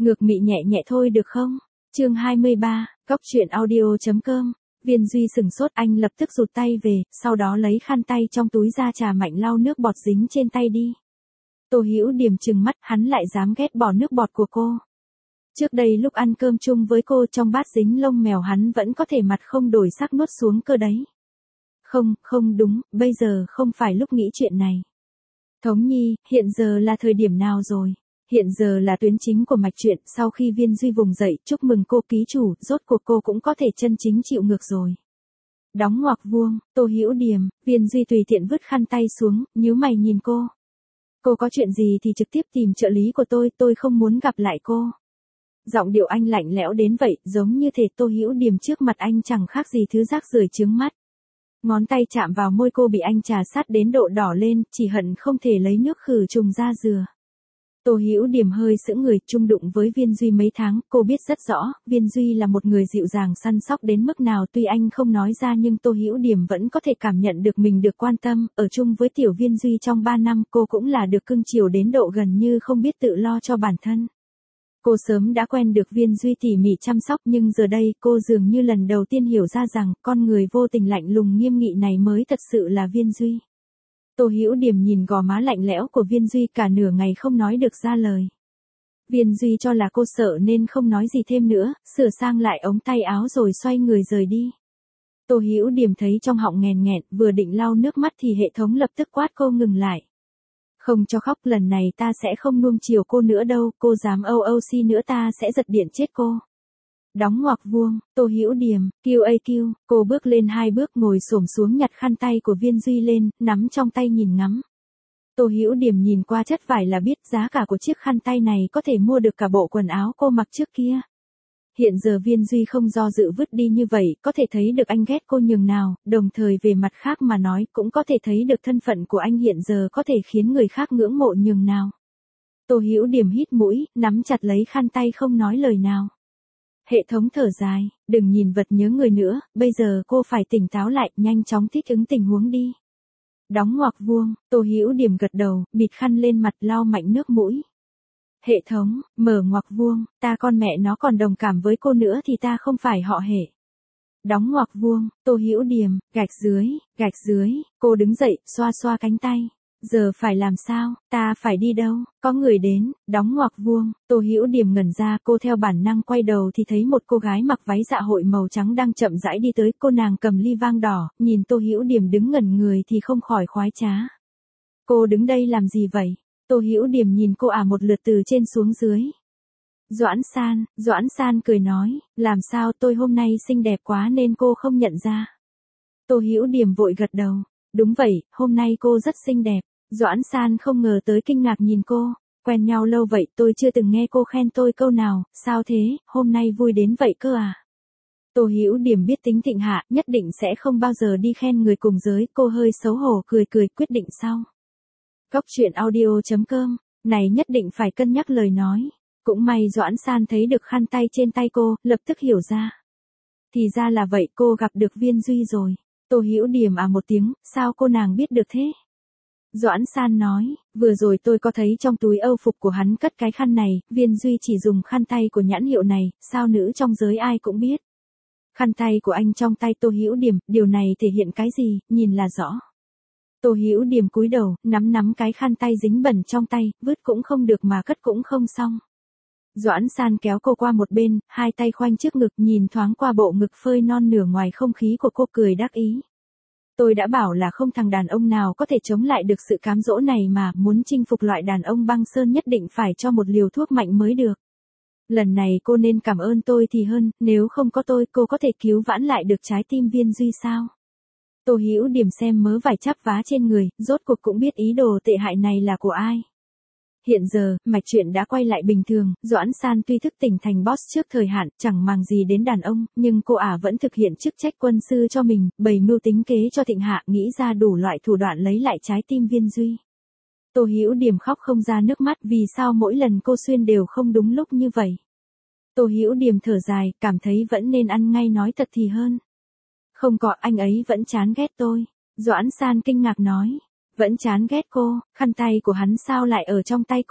Ngược mị nhẹ nhẹ thôi được không? Chương 23, Cóc truyện audio.com. Viên Duy sừng sốt, anh lập tức rụt tay về, sau đó lấy khăn tay trong túi ra chà mạnh lau nước bọt dính trên tay đi. Tô Hữu Điềm trừng mắt, hắn lại dám ghét bỏ nước bọt của cô. Trước đây lúc ăn cơm chung với cô trong bát dính lông mèo hắn vẫn có thể mặt không đổi sắc nuốt xuống cơ đấy. Không đúng, bây giờ không phải lúc nghĩ chuyện này. Thống Nhi, hiện giờ là thời điểm nào rồi? Hiện giờ là tuyến chính của mạch truyện, sau khi Viên Duy vùng dậy, chúc mừng cô ký chủ, rốt cuộc cô cũng có thể chân chính chịu ngược rồi. Đóng ngoặc vuông, Tô Hữu Điềm, Viên Duy tùy tiện vứt khăn tay xuống, nhíu mày nhìn cô. Cô có chuyện gì thì trực tiếp tìm trợ lý của tôi không muốn gặp lại cô. Giọng điệu anh lạnh lẽo đến vậy, giống như thể Tô Hữu Điềm trước mặt anh chẳng khác gì thứ rác rưởi chướng mắt. Ngón tay chạm vào môi cô bị anh trà sát đến độ đỏ lên, chỉ hận không thể lấy nước khử trùng ra rửa. Tô Hữu Điềm hơi sững người, chung đụng với Viên Duy mấy tháng, cô biết rất rõ, Viên Duy là một người dịu dàng săn sóc đến mức nào, tuy anh không nói ra nhưng Tô Hữu Điềm vẫn có thể cảm nhận được mình được quan tâm, ở chung với tiểu Viên Duy trong 3 năm, cô cũng là được cưng chiều đến độ gần như không biết tự lo cho bản thân. Cô sớm đã quen được Viên Duy tỉ mỉ chăm sóc nhưng giờ đây cô dường như lần đầu tiên hiểu ra rằng con người vô tình lạnh lùng nghiêm nghị này mới thật sự là Viên Duy. Tô Hữu Điềm nhìn gò má lạnh lẽo của Viên Duy cả nửa ngày không nói được ra lời. Viên Duy cho là cô sợ nên không nói gì thêm nữa, sửa sang lại ống tay áo rồi xoay người rời đi. Tô Hữu Điềm thấy trong họng nghẹn nghẹn, vừa định lau nước mắt thì hệ thống lập tức quát cô ngừng lại. Không cho khóc, lần này ta sẽ không nuông chiều cô nữa đâu, cô dám OOC nữa ta sẽ giật điện chết cô. Đóng ngoặc vuông, Tô Hữu Điềm, QAQ, cô bước lên 2 bước ngồi xổm xuống nhặt khăn tay của Viên Duy lên, nắm trong tay nhìn ngắm. Tô Hữu Điềm nhìn qua chất vải là biết giá cả của chiếc khăn tay này có thể mua được cả bộ quần áo cô mặc trước kia. Hiện giờ Viên Duy không do dự vứt đi như vậy, có thể thấy được anh ghét cô nhường nào, đồng thời về mặt khác mà nói cũng có thể thấy được thân phận của anh hiện giờ có thể khiến người khác ngưỡng mộ nhường nào. Tô Hữu Điềm hít mũi, nắm chặt lấy khăn tay không nói lời nào. Hệ thống thở dài, đừng nhìn vật nhớ người nữa, bây giờ cô phải tỉnh táo lại, nhanh chóng thích ứng tình huống đi. Đóng ngoặc vuông, Tô Hữu Điềm gật đầu, bịt khăn lên mặt lau mạnh nước mũi. Hệ thống, mở ngoặc vuông, ta con mẹ nó còn đồng cảm với cô nữa thì ta không phải họ Hệ. Đóng ngoặc vuông, Tô Hữu Điềm, gạch dưới, cô đứng dậy, xoa xoa cánh tay. Giờ phải làm sao, ta phải đi đâu, có người đến, đóng ngoặc vuông, Tô Hữu Điềm ngẩn ra, cô theo bản năng quay đầu thì thấy một cô gái mặc váy dạ hội màu trắng đang chậm rãi đi tới, cô nàng cầm ly vang đỏ, nhìn Tô Hữu Điềm đứng ngẩn người thì không khỏi khoái trá. Cô đứng đây làm gì vậy? Tô Hữu Điềm nhìn cô một lượt từ trên xuống dưới. Doãn San cười nói, làm sao tôi hôm nay xinh đẹp quá nên cô không nhận ra. Tô Hữu Điềm vội gật đầu, đúng vậy, hôm nay cô rất xinh đẹp. Doãn San không ngờ tới, kinh ngạc nhìn cô, quen nhau lâu vậy tôi chưa từng nghe cô khen tôi câu nào, sao thế, hôm nay vui đến vậy cơ à? Tô Hữu Điềm biết tính Thịnh Hạ, nhất định sẽ không bao giờ đi khen người cùng giới, cô hơi xấu hổ cười quyết định sau. Cóc truyện audio.com, này nhất định phải cân nhắc lời nói. Cũng may Doãn San thấy được khăn tay trên tay cô, lập tức hiểu ra. Thì ra là vậy, cô gặp được Viên Duy rồi. Tô Hữu Điềm một tiếng, sao cô nàng biết được thế? Doãn San nói, vừa rồi tôi có thấy trong túi âu phục của hắn cất cái khăn này, Viên Duy chỉ dùng khăn tay của nhãn hiệu này, sao nữ trong giới ai cũng biết. Khăn tay của anh trong tay Tô Hữu Điềm, điều này thể hiện cái gì, nhìn là rõ. Tô Hữu Điềm cúi đầu, nắm cái khăn tay dính bẩn trong tay, vứt cũng không được mà cất cũng không xong. Doãn San kéo cô qua một bên, hai tay khoanh trước ngực, nhìn thoáng qua bộ ngực phơi non nửa ngoài không khí của cô, cười đắc ý. Tôi đã bảo là không thằng đàn ông nào có thể chống lại được sự cám dỗ này mà, muốn chinh phục loại đàn ông băng sơn nhất định phải cho một liều thuốc mạnh mới được. Lần này cô nên cảm ơn tôi thì hơn, nếu không có tôi cô có thể cứu vãn lại được trái tim Viên Duy sao? Tô Hữu Điềm xem mớ vải chắp vá trên người, rốt cuộc cũng biết ý đồ tệ hại này là của ai. Hiện giờ, mạch truyện đã quay lại bình thường, Doãn San tuy thức tỉnh thành boss trước thời hạn, chẳng màng gì đến đàn ông, nhưng cô vẫn thực hiện chức trách quân sư cho mình, bày mưu tính kế cho Thịnh Hạ, nghĩ ra đủ loại thủ đoạn lấy lại trái tim Viên Duy. Tô Hữu Điềm khóc không ra nước mắt, vì sao mỗi lần cô xuyên đều không đúng lúc như vậy. Tô Hữu Điềm thở dài, cảm thấy vẫn nên ăn ngay nói thật thì hơn. Không có, anh ấy vẫn chán ghét tôi. Doãn San kinh ngạc nói. Vẫn chán ghét cô, khăn tay của hắn sao lại ở trong tay cô?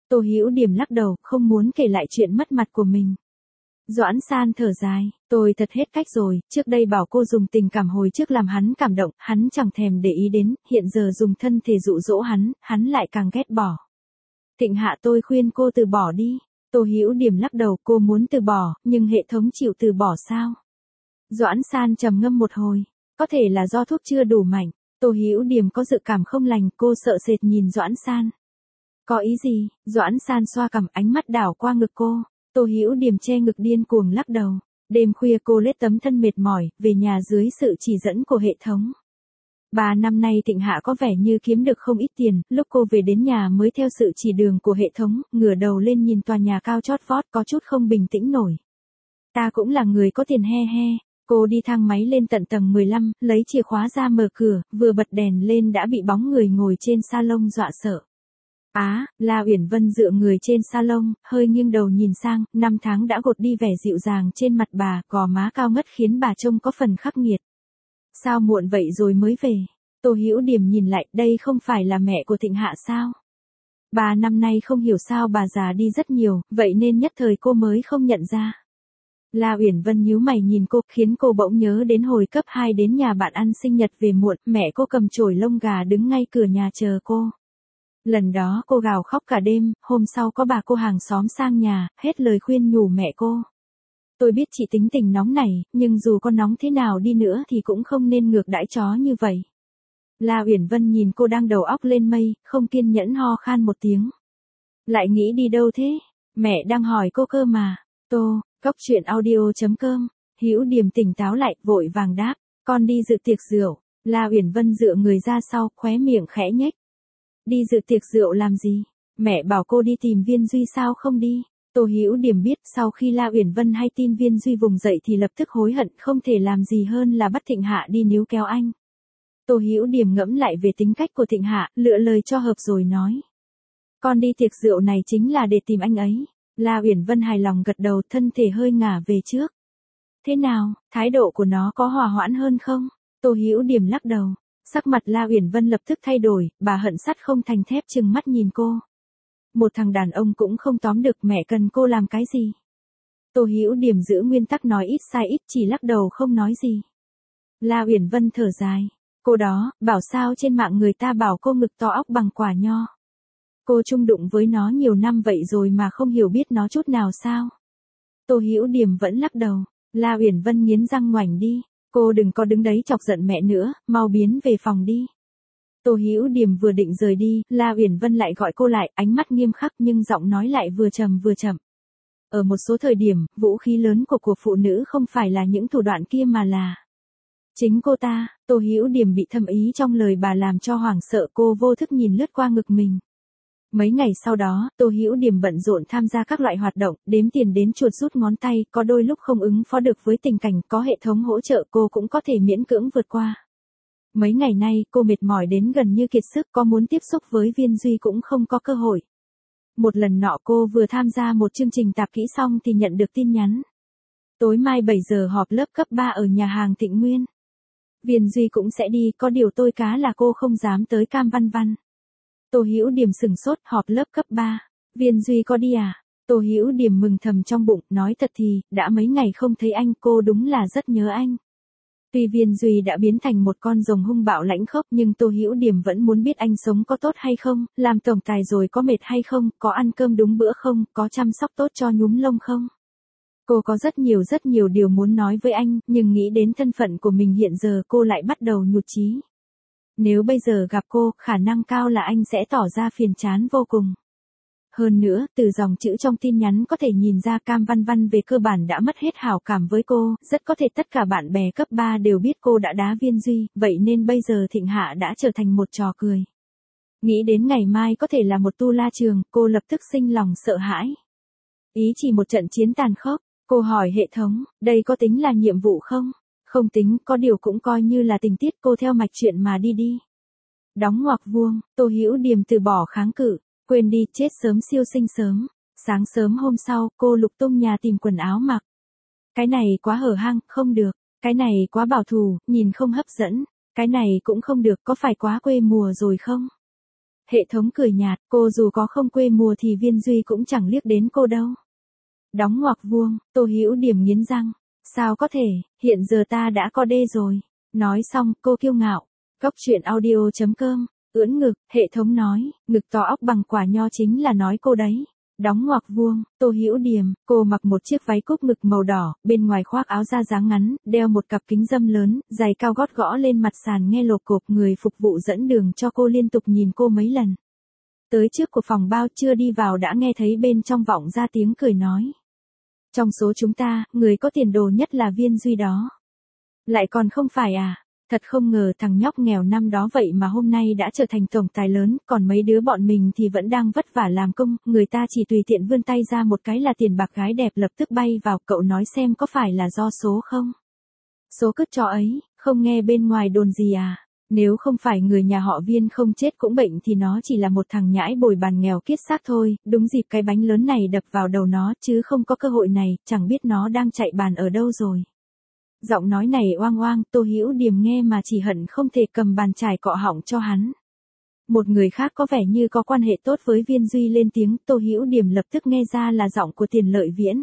Tô Hữu Điểm lắc đầu, không muốn kể lại chuyện mất mặt của mình. Doãn San thở dài, tôi thật hết cách rồi, trước đây bảo cô dùng tình cảm hồi trước làm hắn cảm động, hắn chẳng thèm để ý đến, hiện giờ dùng thân thể dụ dỗ hắn lại càng ghét bỏ. Thịnh Hạ tôi khuyên cô từ bỏ đi. Tô Hữu Điểm lắc đầu, cô muốn từ bỏ, nhưng hệ thống chịu từ bỏ sao? Doãn San trầm ngâm một hồi, có thể là do thuốc chưa đủ mạnh. Tô Hữu Điểm có dự cảm không lành, cô sợ sệt nhìn Doãn San. Có ý gì? Doãn San xoa cằm, ánh mắt đảo qua ngực cô. Tô Hữu Điểm che ngực điên cuồng lắc đầu. Đêm khuya cô lết tấm thân mệt mỏi, về nhà dưới sự chỉ dẫn của hệ thống. 3 năm nay Thịnh Hạ có vẻ như kiếm được không ít tiền, lúc cô về đến nhà mới theo sự chỉ đường của hệ thống, ngửa đầu lên nhìn tòa nhà cao chót vót có chút không bình tĩnh nổi. Ta cũng là người có tiền he he. Cô đi thang máy lên tận tầng 15, lấy chìa khóa ra mở cửa, vừa bật đèn lên đã bị bóng người ngồi trên salon dọa sợ. La Uyển Vân dựa người trên salon, hơi nghiêng đầu nhìn sang, 5 tháng đã gột đi vẻ dịu dàng trên mặt bà, gò má cao ngất khiến bà trông có phần khắc nghiệt. Sao muộn vậy rồi mới về? Tô Hữu Điểm nhìn lại, đây không phải là mẹ của Thịnh Hạ sao? 3 năm nay không hiểu sao bà già đi rất nhiều, vậy nên nhất thời cô mới không nhận ra. La Uyển Vân nhíu mày nhìn cô, khiến cô bỗng nhớ đến hồi cấp 2 đến nhà bạn ăn sinh nhật về muộn, mẹ cô cầm chổi lông gà đứng ngay cửa nhà chờ cô. Lần đó cô gào khóc cả đêm, hôm sau có bà cô hàng xóm sang nhà, hết lời khuyên nhủ mẹ cô. Tôi biết chị tính tình nóng này, nhưng dù có nóng thế nào đi nữa thì cũng không nên ngược đãi chó như vậy. La Uyển Vân nhìn cô đang đầu óc lên mây, không kiên nhẫn ho khan một tiếng. Lại nghĩ đi đâu thế? Mẹ đang hỏi cô cơ mà. Cóc truyện audio.com. Hữu Điểm tỉnh táo lại, vội vàng đáp, con đi dự tiệc rượu. La Uyển Vân dựa người ra sau, khóe miệng khẽ nhếch. Đi dự tiệc rượu làm gì? Mẹ bảo cô đi tìm Viên Duy sao không đi? Tô Hữu Điểm biết sau khi La Uyển Vân hay tin Viên Duy vùng dậy thì lập tức hối hận, không thể làm gì hơn là bắt Thịnh Hạ đi níu kéo anh. Tô Hữu Điểm ngẫm lại về tính cách của Thịnh Hạ, lựa lời cho hợp rồi nói. Con đi tiệc rượu này chính là để tìm anh ấy. La Uyển Vân hài lòng gật đầu, thân thể hơi ngả về trước. Thế nào, thái độ của nó có hòa hoãn hơn không? Tô Hữu Điểm lắc đầu. Sắc mặt La Uyển Vân lập tức thay đổi, bà hận sắt không thành thép trừng mắt nhìn cô. Một thằng đàn ông cũng không tóm được, mẹ cần cô làm cái gì? Tô Hữu Điểm giữ nguyên tắc nói ít sai ít, chỉ lắc đầu không nói gì. La Uyển Vân thở dài. Cô đó, bảo sao trên mạng người ta bảo cô ngực to óc bằng quả nho. Cô chung đụng với nó nhiều năm vậy rồi mà không hiểu biết nó chút nào sao? Tô Hữu Điểm vẫn lắc đầu. La Uyển Vân nghiến răng ngoảnh đi. Cô đừng có đứng đấy chọc giận mẹ nữa, mau biến về phòng đi. Tô Hữu Điểm vừa định rời đi, La Uyển Vân lại gọi cô lại, ánh mắt nghiêm khắc nhưng giọng nói lại vừa trầm vừa chậm. Ở một số thời điểm, vũ khí lớn của phụ nữ không phải là những thủ đoạn kia mà là chính cô ta. Tô Hữu Điểm bị thâm ý trong lời bà làm cho hoảng sợ, cô vô thức nhìn lướt qua ngực mình. Mấy ngày sau đó, Tô Hữu Điểm bận rộn tham gia các loại hoạt động, đếm tiền đến chuột rút ngón tay, có đôi lúc không ứng phó được với tình cảnh, có hệ thống hỗ trợ cô cũng có thể miễn cưỡng vượt qua. Mấy ngày nay, cô mệt mỏi đến gần như kiệt sức, có muốn tiếp xúc với Viên Duy cũng không có cơ hội. Một lần nọ cô vừa tham gia một chương trình tạp kỹ xong thì nhận được tin nhắn. Tối mai 7 giờ họp lớp cấp 3 ở nhà hàng Thịnh Nguyên. Viên Duy cũng sẽ đi, có điều tôi cá là cô không dám tới Cam Văn Văn. Tô Hữu Điểm sừng sốt, họp lớp cấp 3. Viên Duy có đi à? Tô Hữu Điểm mừng thầm trong bụng, nói thật thì, đã mấy ngày không thấy anh, cô đúng là rất nhớ anh. Tuy Viên Duy đã biến thành một con rồng hung bạo lãnh khốc nhưng Tô Hữu Điểm vẫn muốn biết anh sống có tốt hay không, làm tổng tài rồi có mệt hay không, có ăn cơm đúng bữa không, có chăm sóc tốt cho nhúm lông không. Cô có rất nhiều điều muốn nói với anh, nhưng nghĩ đến thân phận của mình hiện giờ cô lại bắt đầu nhụt chí. Nếu bây giờ gặp cô, khả năng cao là anh sẽ tỏ ra phiền chán vô cùng. Hơn nữa, từ dòng chữ trong tin nhắn có thể nhìn ra Cam Văn Văn về cơ bản đã mất hết hảo cảm với cô, rất có thể tất cả bạn bè cấp 3 đều biết cô đã đá Viên Duy, vậy nên bây giờ Thịnh Hạ đã trở thành một trò cười. Nghĩ đến ngày mai có thể là một tu la trường, cô lập tức sinh lòng sợ hãi. Ý chỉ một trận chiến tàn khốc, cô hỏi hệ thống, đây có tính là nhiệm vụ không? Không tính, có điều cũng coi như là tình tiết, cô theo mạch chuyện mà đi. Đóng ngoặc vuông, Tô Hữu Điểm từ bỏ kháng cự, quên đi, chết sớm siêu sinh sớm. Sáng sớm hôm sau, cô lục tung nhà tìm quần áo mặc. Cái này quá hở hang, không được. Cái này quá bảo thủ, nhìn không hấp dẫn. Cái này cũng không được, có phải quá quê mùa rồi không? Hệ thống cười nhạt, cô dù có không quê mùa thì Viên Duy cũng chẳng liếc đến cô đâu. Đóng ngoặc vuông, Tô Hữu Điểm nghiến răng. Sao có thể, hiện giờ ta đã có đê rồi. Nói xong, cô kiêu ngạo. Cóc truyện audio.com, ưỡn ngực, hệ thống nói, ngực to óc bằng quả nho chính là nói cô đấy. Đóng ngoặc vuông, Tô Hữu Điểm, cô mặc một chiếc váy cúc ngực màu đỏ, bên ngoài khoác áo da dáng ngắn, đeo một cặp kính râm lớn, giày cao gót gõ lên mặt sàn nghe lộp cộp, người phục vụ dẫn đường cho cô liên tục nhìn cô mấy lần. Tới trước của phòng bao chưa đi vào đã nghe thấy bên trong vọng ra tiếng cười nói. Trong số chúng ta, người có tiền đồ nhất là Viên Duy đó. Lại còn không phải à? Thật không ngờ thằng nhóc nghèo năm đó vậy mà hôm nay đã trở thành tổng tài lớn, còn mấy đứa bọn mình thì vẫn đang vất vả làm công, người ta chỉ tùy tiện vươn tay ra một cái là tiền bạc gái đẹp lập tức bay vào, cậu nói xem có phải là do số không? Số cứt cho ấy, không nghe bên ngoài đồn gì à? Nếu không phải người nhà họ Viên không chết cũng bệnh thì nó chỉ là một thằng nhãi bồi bàn nghèo kiết xác thôi, đúng dịp cái bánh lớn này đập vào đầu nó chứ không có cơ hội này, chẳng biết nó đang chạy bàn ở đâu rồi. Giọng nói này oang oang, Tô Hữu Điểm nghe mà chỉ hận không thể cầm bàn chải cọ họng cho hắn. Một người khác có vẻ như có quan hệ tốt với Viên Duy lên tiếng, Tô Hữu Điểm lập tức nghe ra là giọng của Tiền Lợi Viễn.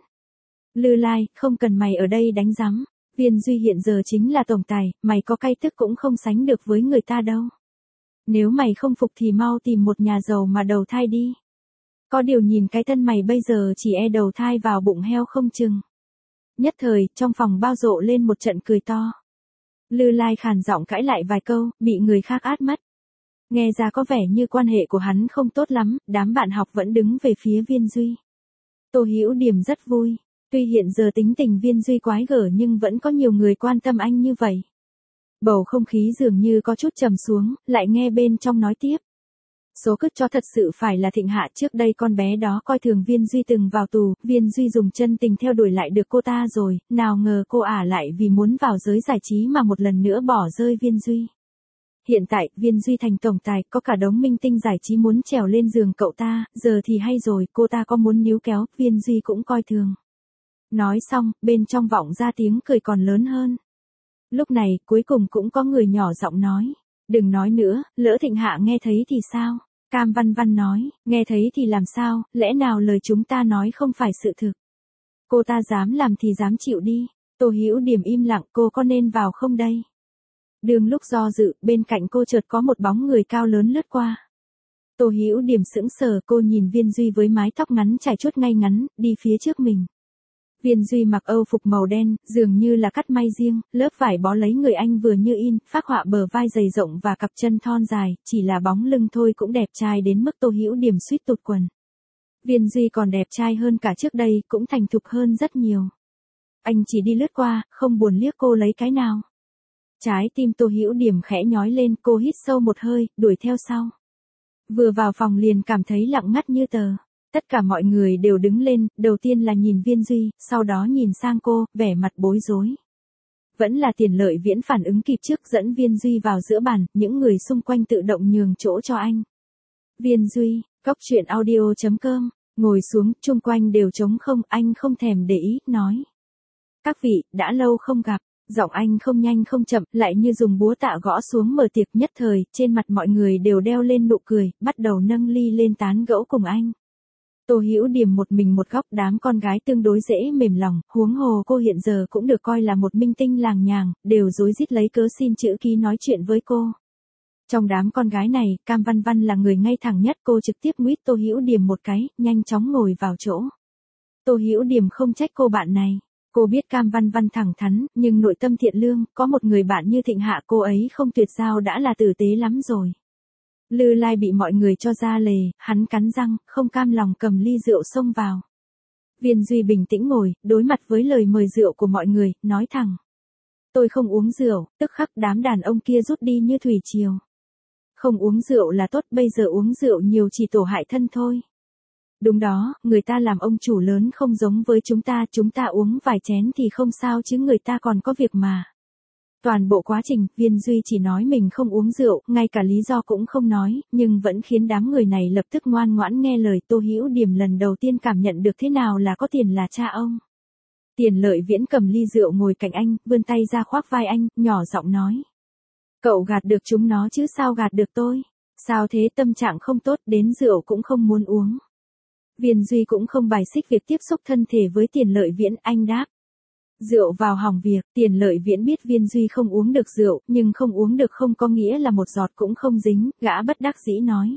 Lư Lai, không cần mày ở đây đánh rắm. Viên Duy hiện giờ chính là tổng tài, mày có cay tức cũng không sánh được với người ta đâu. Nếu mày không phục thì mau tìm một nhà giàu mà đầu thai đi. Có điều nhìn cái thân mày bây giờ chỉ e đầu thai vào bụng heo không chừng. Nhất thời, trong phòng bao rộ lên một trận cười to. Lư Lai khàn giọng cãi lại vài câu, bị người khác át mất. Nghe ra có vẻ như quan hệ của hắn không tốt lắm, đám bạn học vẫn đứng về phía Viên Duy. Tô Hữu Điểm rất vui. Tuy hiện giờ tính tình Viên Duy quái gở nhưng vẫn có nhiều người quan tâm anh như vậy. Bầu không khí dường như có chút trầm xuống, lại nghe bên trong nói tiếp. Số cứt cho thật sự phải là Thịnh Hạ, trước đây con bé đó coi thường Viên Duy từng vào tù, Viên Duy dùng chân tình theo đuổi lại được cô ta rồi, nào ngờ cô ả lại vì muốn vào giới giải trí mà một lần nữa bỏ rơi Viên Duy. Hiện tại, Viên Duy thành tổng tài, có cả đống minh tinh giải trí muốn trèo lên giường cậu ta, giờ thì hay rồi, cô ta có muốn níu kéo, Viên Duy cũng coi thường. Nói xong, bên trong vọng ra tiếng cười còn lớn hơn. Lúc này, cuối cùng cũng có người nhỏ giọng nói. Đừng nói nữa, lỡ Thịnh Hạ nghe thấy thì sao? Cam Văn Văn nói, nghe thấy thì làm sao, lẽ nào lời chúng ta nói không phải sự thực? Cô ta dám làm thì dám chịu đi. Tô Hữu Điểm im lặng, cô có nên vào không đây? Đường lúc do dự, bên cạnh cô chợt có một bóng người cao lớn lướt qua. Tô Hữu Điểm sững sờ, cô nhìn Viên Duy với mái tóc ngắn trải chuốt ngay ngắn, đi phía trước mình. Viên Duy mặc âu phục màu đen, dường như là cắt may riêng, lớp vải bó lấy người anh vừa như in, phác họa bờ vai dày rộng và cặp chân thon dài, chỉ là bóng lưng thôi cũng đẹp trai đến mức Tô Hữu Điểm suýt tụt quần. Viên Duy còn đẹp trai hơn cả trước đây, cũng thành thục hơn rất nhiều. Anh chỉ đi lướt qua, không buồn liếc cô lấy cái nào. Trái tim Tô Hữu Điểm khẽ nhói lên, cô hít sâu một hơi, đuổi theo sau. Vừa vào phòng liền cảm thấy lặng ngắt như tờ. Tất cả mọi người đều đứng lên, đầu tiên là nhìn Viên Duy, sau đó nhìn sang cô, vẻ mặt bối rối. Vẫn là Tiền Lợi Viễn phản ứng kịp trước dẫn Viên Duy vào giữa bàn, những người xung quanh tự động nhường chỗ cho anh. Viên Duy, cóc truyện audio.com, ngồi xuống, chung quanh đều trống không, anh không thèm để ý, nói. Các vị, đã lâu không gặp. Giọng anh không nhanh không chậm, lại như dùng búa tạ gõ xuống mở tiệc, nhất thời, trên mặt mọi người đều đeo lên nụ cười, bắt đầu nâng ly lên tán gẫu cùng anh. Tô Hữu Điểm một mình một góc, đám con gái tương đối dễ mềm lòng, huống hồ cô hiện giờ cũng được coi là một minh tinh làng nhàng, đều rối rít lấy cớ xin chữ ký nói chuyện với cô. Trong đám con gái này, Cam Văn Văn là người ngay thẳng nhất, cô trực tiếp nguyết Tô Hữu Điểm một cái, nhanh chóng ngồi vào chỗ. Tô Hữu Điểm không trách cô bạn này. Cô biết Cam Văn Văn thẳng thắn, nhưng nội tâm thiện lương, có một người bạn như Thịnh Hạ cô ấy không tuyệt giao đã là tử tế lắm rồi. Lư Lai bị mọi người cho ra lề, hắn cắn răng, không cam lòng cầm ly rượu xông vào. Viên Duy bình tĩnh ngồi, đối mặt với lời mời rượu của mọi người, nói thẳng. Tôi không uống rượu, tức khắc đám đàn ông kia rút đi như thủy triều. Không uống rượu là tốt, bây giờ uống rượu nhiều chỉ tổ hại thân thôi. Đúng đó, người ta làm ông chủ lớn không giống với chúng ta uống vài chén thì không sao chứ người ta còn có việc mà. Toàn bộ quá trình, Viên Duy chỉ nói mình không uống rượu, ngay cả lý do cũng không nói, nhưng vẫn khiến đám người này lập tức ngoan ngoãn nghe lời. Tô Hữu Điểm lần đầu tiên cảm nhận được thế nào là có tiền là cha ông. Tiền Lợi Viễn cầm ly rượu ngồi cạnh anh, vươn tay ra khoác vai anh, nhỏ giọng nói. Cậu gạt được chúng nó chứ sao gạt được tôi. Sao thế, tâm trạng không tốt, đến rượu cũng không muốn uống. Viên Duy cũng không bài xích việc tiếp xúc thân thể với Tiền Lợi Viễn, anh đáp. Rượu vào hỏng việc. Tiền Lợi Viễn biết Viên Duy không uống được rượu, nhưng không uống được không có nghĩa là một giọt cũng không dính, gã bất đắc dĩ nói.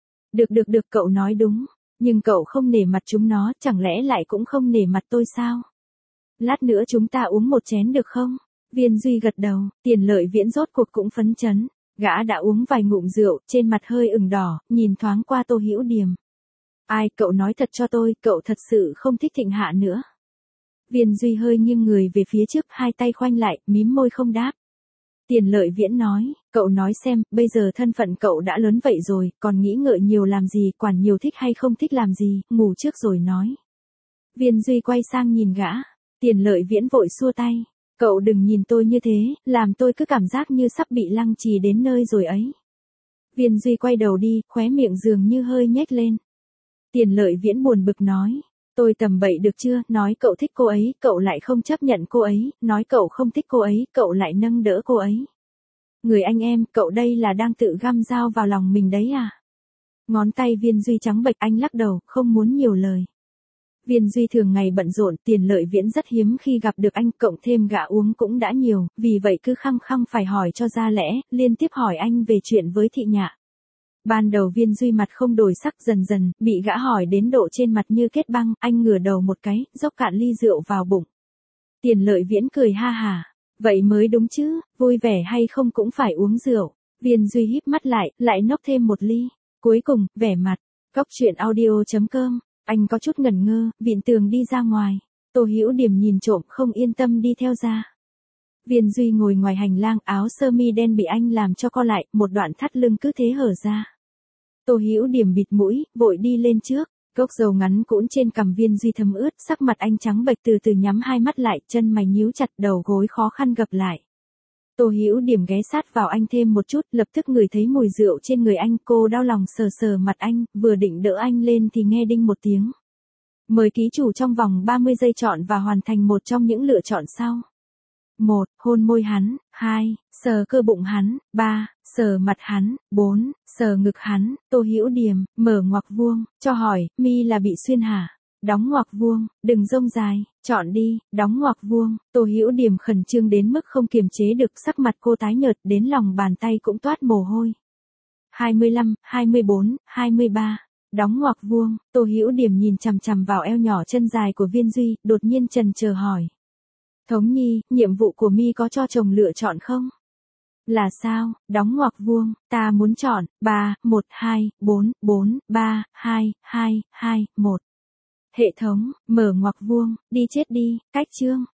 Được, cậu nói đúng. Nhưng cậu không nể mặt chúng nó, chẳng lẽ lại cũng không nể mặt tôi sao? Lát nữa chúng ta uống một chén được không? Viên Duy gật đầu, Tiền Lợi Viễn rốt cuộc cũng phấn chấn. Gã đã uống vài ngụm rượu, trên mặt hơi ửng đỏ, nhìn thoáng qua Tô Hữu Điềm. Ai, cậu nói thật cho tôi, cậu thật sự không thích Thịnh Hạ nữa. Viên Duy hơi nghiêng người về phía trước, hai tay khoanh lại, mím môi không đáp. Tiền Lợi Viễn nói, cậu nói xem, bây giờ thân phận cậu đã lớn vậy rồi, còn nghĩ ngợi nhiều làm gì, quản nhiều thích hay không thích làm gì, ngủ trước rồi nói. Viên Duy quay sang nhìn gã, Tiền Lợi Viễn vội xua tay. Cậu đừng nhìn tôi như thế, làm tôi cứ cảm giác như sắp bị lăng trì đến nơi rồi ấy. Viên Duy quay đầu đi, khóe miệng dường như hơi nhếch lên. Tiền Lợi Viễn buồn bực nói. Tôi tầm bậy được chưa, nói cậu thích cô ấy, cậu lại không chấp nhận cô ấy, nói cậu không thích cô ấy, cậu lại nâng đỡ cô ấy. Người anh em, cậu đây là đang tự găm dao vào lòng mình đấy à? Ngón tay Viên Duy trắng bệch, anh lắc đầu, không muốn nhiều lời. Viên Duy thường ngày bận rộn, Tiền Lợi Viễn rất hiếm khi gặp được anh, cộng thêm gã uống cũng đã nhiều, vì vậy cứ khăng khăng phải hỏi cho ra lẽ, liên tiếp hỏi anh về chuyện với Thị Nhạ. Ban đầu Viên Duy mặt không đổi sắc, dần dần, bị gã hỏi đến độ trên mặt như kết băng, anh ngửa đầu một cái, dốc cạn ly rượu vào bụng. Tiền Lợi Viễn cười ha hả, vậy mới đúng chứ, vui vẻ hay không cũng phải uống rượu. Viên Duy híp mắt lại nốc thêm một ly. Cuối cùng, vẻ mặt, Cóc truyện audio.com. Anh có chút ngẩn ngơ, vịn tường đi ra ngoài. Tô Hữu Điềm nhìn trộm, không yên tâm đi theo ra. Viên Duy ngồi ngoài hành lang, áo sơ mi đen bị anh làm cho co lại, một đoạn thắt lưng cứ thế hở ra. Tô Hữu Điềm bịt mũi, vội đi lên trước. Cốc dầu ngắn cũn trên cằm Viên Duy thấm ướt, sắc mặt anh trắng bệch, từ từ nhắm hai mắt lại, chân mày nhíu chặt, đầu gối khó khăn gập lại. Tô Hữu Điềm ghé sát vào anh thêm một chút, lập tức ngửi thấy mùi rượu trên người anh, cô đau lòng sờ sờ mặt anh, vừa định đỡ anh lên thì nghe đinh một tiếng. Mời ký chủ trong vòng 30 giây chọn và hoàn thành một trong những lựa chọn sau. 1. Hôn môi hắn. 2. Sờ cơ bụng hắn. 3. Sờ mặt hắn. 4. Sờ ngực hắn. Tô Hữu Điềm, mở ngoặc vuông, cho hỏi, mi là bị xuyên hả? Đóng ngoặc vuông, đừng rông dài, chọn đi, đóng ngoặc vuông. Tô Hữu Điềm khẩn trương đến mức không kiềm chế được, sắc mặt cô tái nhợt, đến lòng bàn tay cũng toát mồ hôi. 25, 24, 23. Đóng ngoặc vuông. Tô Hữu Điềm nhìn chằm chằm vào eo nhỏ chân dài của Viên Duy, đột nhiên chần chờ hỏi. Thống Nhi, nhiệm vụ của mi có cho chồng lựa chọn không? Là sao? Đóng ngoặc vuông, ta muốn chọn 3, 1, 2, 4, 4, 3, 2, 2, 2, 1. Hệ thống, mở ngoặc vuông, đi chết đi, cách chương.